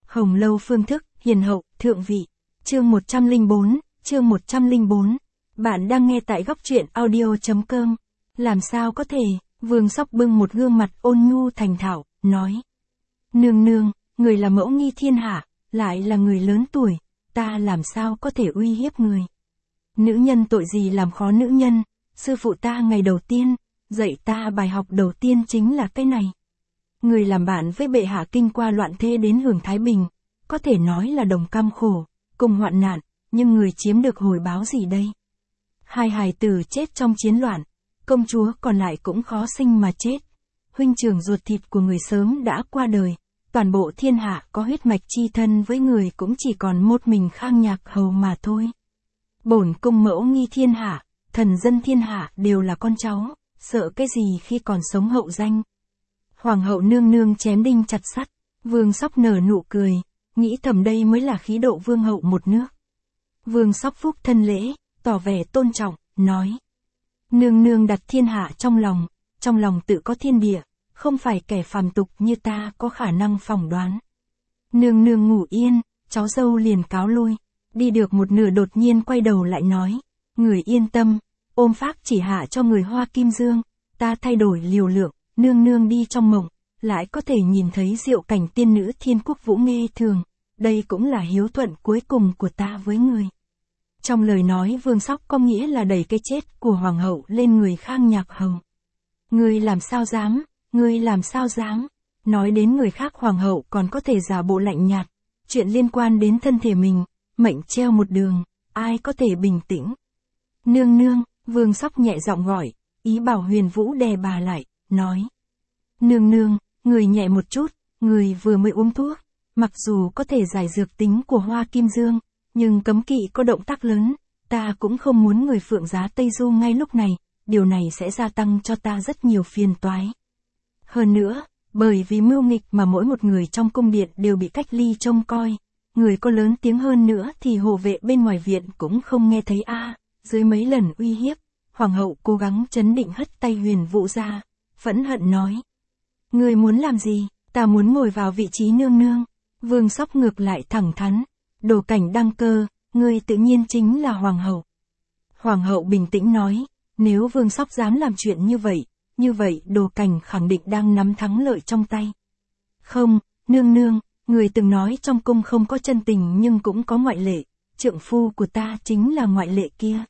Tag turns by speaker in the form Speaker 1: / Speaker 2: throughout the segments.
Speaker 1: Hồng Lâu phương thức, hiền hậu, thượng vị. Chương 104. Bạn đang nghe tại góc truyện audio.com. Làm sao có thể, Vương Sóc bưng một gương mặt ôn nhu thành thạo, nói. Nương nương, người là mẫu nghi thiên hạ, lại là người lớn tuổi, ta làm sao có thể uy hiếp người. Nữ nhân tội gì làm khó nữ nhân, sư phụ ta ngày đầu tiên, dạy ta bài học đầu tiên chính là cái này. Người làm bạn với bệ hạ kinh qua loạn thế đến hưởng thái bình, có thể nói là đồng cam khổ, cùng hoạn nạn, nhưng người chiếm được hồi báo gì đây? Hai hài tử chết trong chiến loạn, công chúa còn lại cũng khó sinh mà chết. Huynh trưởng ruột thịt của người sớm đã qua đời, toàn bộ thiên hạ có huyết mạch chi thân với người cũng chỉ còn một mình Khang Nhạc Hầu mà thôi. Bổn cung mẫu nghi thiên hạ, thần dân thiên hạ đều là con cháu, sợ cái gì khi còn sống hậu danh. Hoàng hậu nương nương chém đinh chặt sắt, Vương Sóc nở nụ cười, nghĩ thầm đây mới là khí độ vương hậu một nước. Vương Sóc phúc thân lễ, tỏ vẻ tôn trọng, nói. Nương nương đặt thiên hạ trong lòng tự có thiên địa, không phải kẻ phàm tục như ta có khả năng phỏng đoán. Nương nương ngủ yên, cháu dâu liền cáo lui, đi được một nửa đột nhiên quay đầu lại nói. Người yên tâm, ôm phác chỉ hạ cho người Hoa Kim Dương, ta thay đổi liều lượng, nương nương đi trong mộng, lại có thể nhìn thấy diệu cảnh tiên nữ thiên quốc vũ nghê thường, đây cũng là hiếu thuận cuối cùng của ta với người. Trong lời nói Vương Sóc có nghĩa là đẩy cái chết của hoàng hậu lên người Khang Nhạc Hầu. Ngươi làm sao dám, nói đến người khác hoàng hậu còn có thể giả bộ lạnh nhạt, chuyện liên quan đến thân thể mình, mệnh treo một đường, ai có thể bình tĩnh. Nương nương, Vương Sóc nhẹ giọng gọi, ý bảo Huyền Vũ đè bà lại, nói. Nương nương, người nhẹ một chút, người vừa mới uống thuốc, mặc dù có thể giải dược tính của Hoa Kim Dương, nhưng cấm kỵ có động tác lớn, ta cũng không muốn người Phượng Giá Tây Du ngay lúc này, điều này sẽ gia tăng cho ta rất nhiều phiền toái. Hơn nữa, bởi vì mưu nghịch mà mỗi một người trong cung điện đều bị cách ly trông coi, người có lớn tiếng hơn nữa thì hộ vệ bên ngoài viện cũng không nghe thấy a. Dưới mấy lần uy hiếp, hoàng hậu cố gắng trấn định hất tay Huyền Vũ ra, phẫn hận nói. Người muốn làm gì, ta muốn ngồi vào vị trí nương nương. Vương Sóc ngược lại thẳng thắn, Đồ Cảnh đăng cơ, người tự nhiên chính là hoàng hậu. Hoàng hậu bình tĩnh nói, nếu Vương Sóc dám làm chuyện như vậy Đồ Cảnh khẳng định đang nắm thắng lợi trong tay. Không, nương nương, người từng nói trong cung không có chân tình nhưng cũng có ngoại lệ, trượng phu của ta chính là ngoại lệ kia.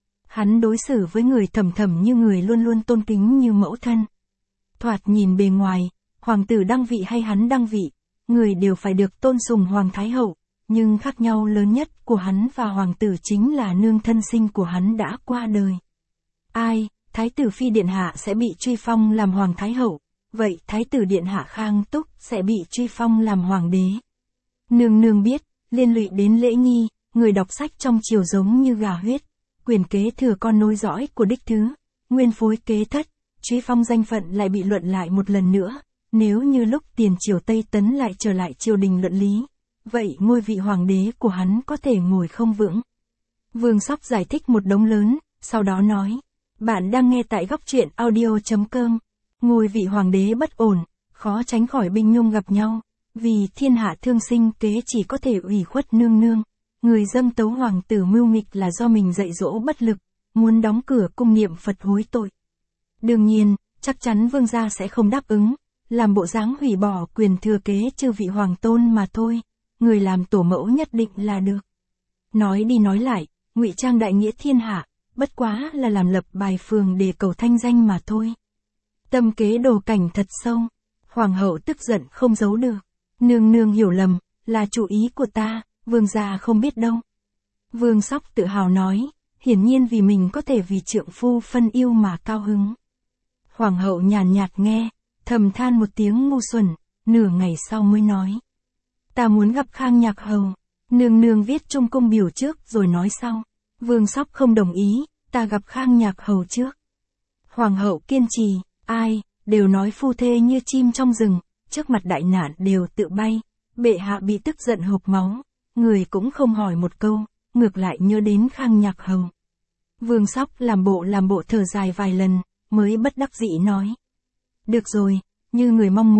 Speaker 1: Hắn đối xử với người thầm thầm như người luôn luôn tôn kính như mẫu thân. Thoạt nhìn bề ngoài, hoàng tử đăng vị hay hắn đăng vị, người đều phải được tôn sùng hoàng thái hậu, nhưng khác nhau lớn nhất của hắn và hoàng tử chính là nương thân sinh của hắn đã qua đời. Ai, thái tử phi điện hạ sẽ bị truy phong làm hoàng thái hậu, vậy thái tử điện hạ Khang Túc sẽ bị truy phong làm hoàng đế. Nương nương biết, liên lụy đến lễ nghi, người đọc sách trong triều giống như gà huyết, quyền kế thừa con nối dõi của đích thứ, nguyên phối kế thất, truy phong danh phận lại bị luận lại một lần nữa, nếu như lúc tiền triều Tây Tấn lại trở lại triều đình luận lý, vậy ngôi vị hoàng đế của hắn có thể ngồi không vững. Vương Sóc giải thích một đống lớn, sau đó nói, bạn đang nghe tại góc truyện audio.com, ngôi vị hoàng đế bất ổn, khó tránh khỏi binh nhung gặp nhau, vì thiên hạ thương sinh kế chỉ có thể ủy khuất nương nương. Người dâng tấu hoàng tử mưu nghịch là do mình dạy dỗ bất lực, muốn đóng cửa cung niệm Phật hối tội. Đương nhiên, chắc chắn vương gia sẽ không đáp ứng, làm bộ dáng hủy bỏ quyền thừa kế chư vị hoàng tôn mà thôi, người làm tổ mẫu nhất định là được. Nói đi nói lại, ngụy trang đại nghĩa thiên hạ, bất quá là làm lập bài phường để cầu thanh danh mà thôi. Tâm kế Đồ Cảnh thật sâu, hoàng hậu tức giận không giấu được. Nương nương hiểu lầm, là chủ ý của ta. Vương gia không biết đâu. Vương Sóc tự hào nói, hiển nhiên vì mình có thể vì trượng phu phân yêu mà cao hứng. Hoàng hậu nhàn nhạt nghe, thầm than một tiếng ngu xuẩn, nửa ngày sau mới nói. Ta muốn gặp Khang Nhạc Hầu, nương nương viết trong cung biểu trước rồi nói sau. Vương Sóc không đồng ý, ta gặp Khang Nhạc Hầu trước. Hoàng hậu kiên trì, ai, đều nói phu thê như chim trong rừng, trước mặt đại nạn đều tự bay, bệ hạ bị tức giận hộc máu. Người cũng không hỏi một câu, ngược lại nhớ đến Khang Nhạc Hầu. Vương Sóc làm bộ thở dài vài lần, mới bất đắc dĩ nói. Được rồi, như người mong muốn,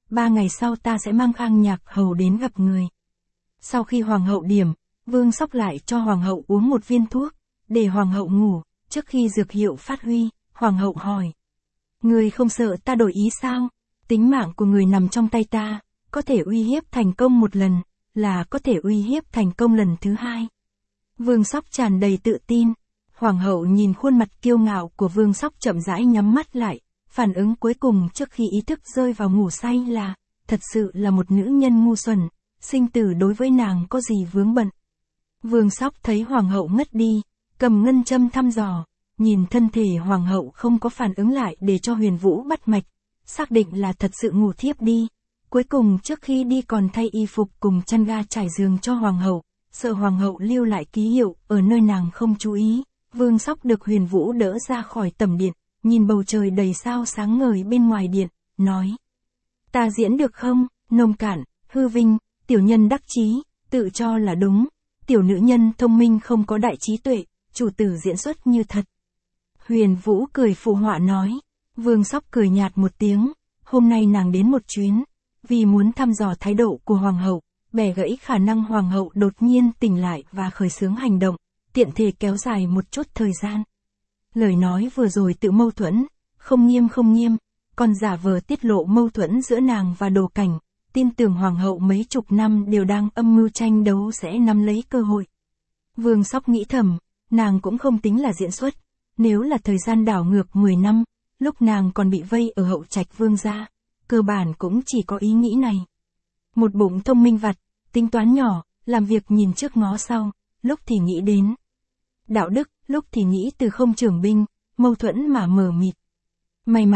Speaker 1: 3 ngày sau ta sẽ mang Khang Nhạc Hầu đến gặp người. Sau khi hoàng hậu điểm, Vương Sóc lại cho hoàng hậu uống một viên thuốc, để hoàng hậu ngủ. Trước khi dược hiệu phát huy, hoàng hậu hỏi. Người không sợ ta đổi ý sao? Tính mạng của người nằm trong tay ta, có thể uy hiếp thành công một lần, là có thể uy hiếp thành công lần thứ hai. Vương Sóc tràn đầy tự tin. Hoàng hậu nhìn khuôn mặt kiêu ngạo của Vương Sóc chậm rãi nhắm mắt lại. Phản ứng cuối cùng trước khi ý thức rơi vào ngủ say là, thật sự là một nữ nhân ngu xuẩn, sinh tử đối với nàng có gì vướng bận. Vương Sóc thấy hoàng hậu ngất đi, cầm ngân châm thăm dò, nhìn thân thể hoàng hậu không có phản ứng lại để cho Huyền Vũ bắt mạch, xác định là thật sự ngủ thiếp đi. Cuối cùng trước khi đi còn thay y phục cùng chăn ga trải giường cho hoàng hậu, sợ hoàng hậu lưu lại ký hiệu ở nơi nàng không chú ý. Vương Sóc được Huyền Vũ đỡ ra khỏi tầm điện, nhìn bầu trời đầy sao sáng ngời bên ngoài điện, nói. Ta diễn được không? Nông cạn, hư vinh, tiểu nhân đắc chí, tự cho là đúng, tiểu nữ nhân thông minh không có đại trí tuệ, chủ tử diễn xuất như thật. Huyền Vũ cười phụ họa nói. Vương Sóc cười nhạt một tiếng, hôm nay nàng đến một chuyến, vì muốn thăm dò thái độ của hoàng hậu, bẻ gãy khả năng hoàng hậu đột nhiên tỉnh lại và khởi xướng hành động, tiện thể kéo dài một chút thời gian. Lời nói vừa rồi tự mâu thuẫn, không nghiêm, còn giả vờ tiết lộ mâu thuẫn giữa nàng và Đồ Cảnh, tin tưởng hoàng hậu mấy chục năm đều đang âm mưu tranh đấu sẽ nắm lấy cơ hội. Vương Sóc nghĩ thầm, nàng cũng không tính là diễn xuất, nếu là thời gian đảo ngược 10 năm, lúc nàng còn bị vây ở hậu trạch Vương gia, cơ bản cũng chỉ có ý nghĩ này. Một bụng thông minh vặt, tính toán nhỏ, làm việc nhìn trước ngó sau, lúc thì nghĩ đến đạo đức, lúc thì nghĩ từ không trưởng binh, mâu thuẫn mà mờ mịt. May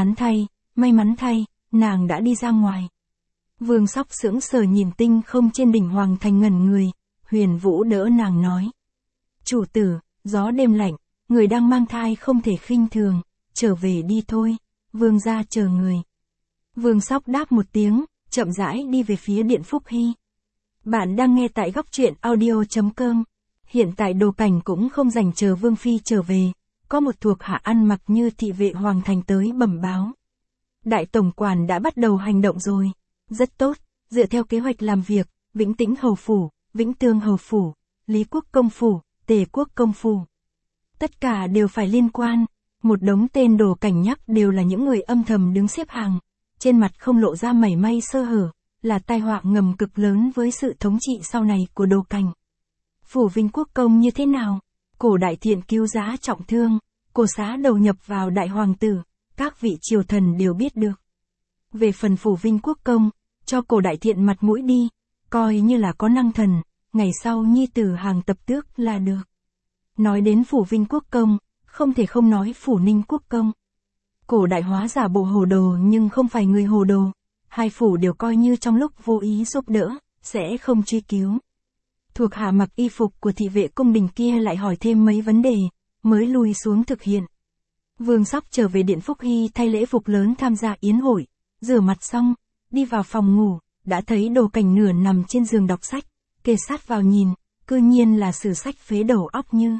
Speaker 1: mắn thay, nàng đã đi ra ngoài. Vương Sóc sững sờ nhìn tinh không trên đỉnh hoàng thành ngẩn người, Huyền Vũ đỡ nàng nói. Chủ tử, gió đêm lạnh, người đang mang thai không thể khinh thường, trở về đi thôi, vương gia chờ người. Vương Sóc đáp một tiếng, chậm rãi đi về phía điện Phúc Hy. Bạn đang nghe tại góc truyện audio.com. Hiện tại Đồ Cảnh cũng không dành chờ Vương Phi trở về, có một thuộc hạ ăn mặc như thị vệ hoàng thành tới bẩm báo. Đại tổng quản đã bắt đầu hành động rồi. Rất tốt, dựa theo kế hoạch làm việc, Vĩnh Tĩnh Hầu Phủ, Vĩnh Tương Hầu Phủ, Lý Quốc Công Phủ, Tề Quốc Công Phủ. Tất cả đều phải liên quan, một đống tên Đồ Cảnh nhắc đều là những người âm thầm đứng xếp hàng, trên mặt không lộ ra mảy may sơ hở, là tai họa ngầm cực lớn với sự thống trị sau này của Đồ Cảnh. Phủ Vinh Quốc Công như thế nào? Cổ Đại Thiện cứu giá trọng thương, cổ xá đầu nhập vào Đại Hoàng tử, các vị triều thần đều biết được. Về phần Phủ Vinh Quốc Công, cho Cổ Đại Thiện mặt mũi đi, coi như là có năng thần, ngày sau nhi tử hàng tập tước là được. Nói đến Phủ Vinh Quốc Công, không thể không nói Phủ Ninh Quốc Công. Cổ Đại hóa giả bộ hồ đồ nhưng không phải người hồ đồ, hai phủ đều coi như trong lúc vô ý giúp đỡ, sẽ không truy cứu. Thuộc hạ mặc y phục của thị vệ cung đình kia lại hỏi thêm mấy vấn đề, mới lui xuống thực hiện. Vương Sóc trở về điện Phúc Hy thay lễ phục lớn tham gia yến hội, rửa mặt xong, đi vào phòng ngủ, đã thấy Đồ Cảnh nửa nằm trên giường đọc sách, kề sát vào nhìn, cư nhiên là sử sách phế đầu óc như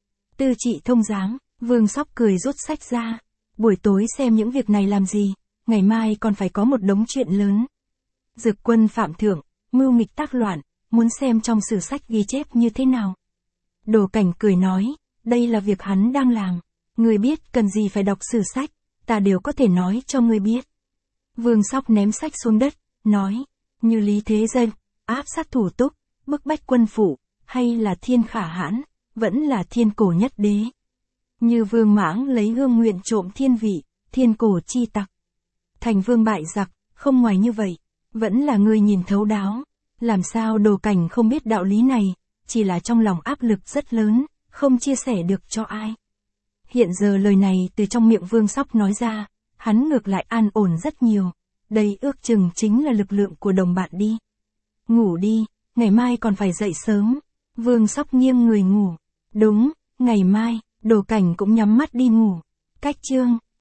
Speaker 1: Tư Trị Thông Giám. Vương Sóc cười rút sách ra, buổi tối xem những việc này làm gì, ngày mai còn phải có một đống chuyện lớn. Dực quân phạm thượng, mưu nghịch tác loạn, muốn xem trong sử sách ghi chép như thế nào. Đồ Cảnh cười nói, đây là việc hắn đang làm, người biết cần gì phải đọc sử sách, ta đều có thể nói cho người biết. Vương Sóc ném sách xuống đất, nói, như Lý Thế Dân, áp sát thủ túc, bức bách quân phủ, hay là Thiên Khả Hãn, vẫn là Thiên Cổ Nhất Đế. Như Vương Mãng lấy hương nguyện trộm thiên vị, thiên cổ chi tặc. Thành vương bại giặc, không ngoài như vậy, vẫn là người nhìn thấu đáo. Làm sao Đồ Cảnh không biết đạo lý này, chỉ là trong lòng áp lực rất lớn, không chia sẻ được cho ai. Hiện giờ lời này từ trong miệng Vương Sóc nói ra, hắn ngược lại an ổn rất nhiều. Đây ước chừng chính là lực lượng của đồng bạn đi. Ngủ đi, ngày mai còn phải dậy sớm. Vương Sóc nghiêng người ngủ. Đúng, ngày mai, Đồ Cảnh cũng nhắm mắt đi ngủ. Cách chương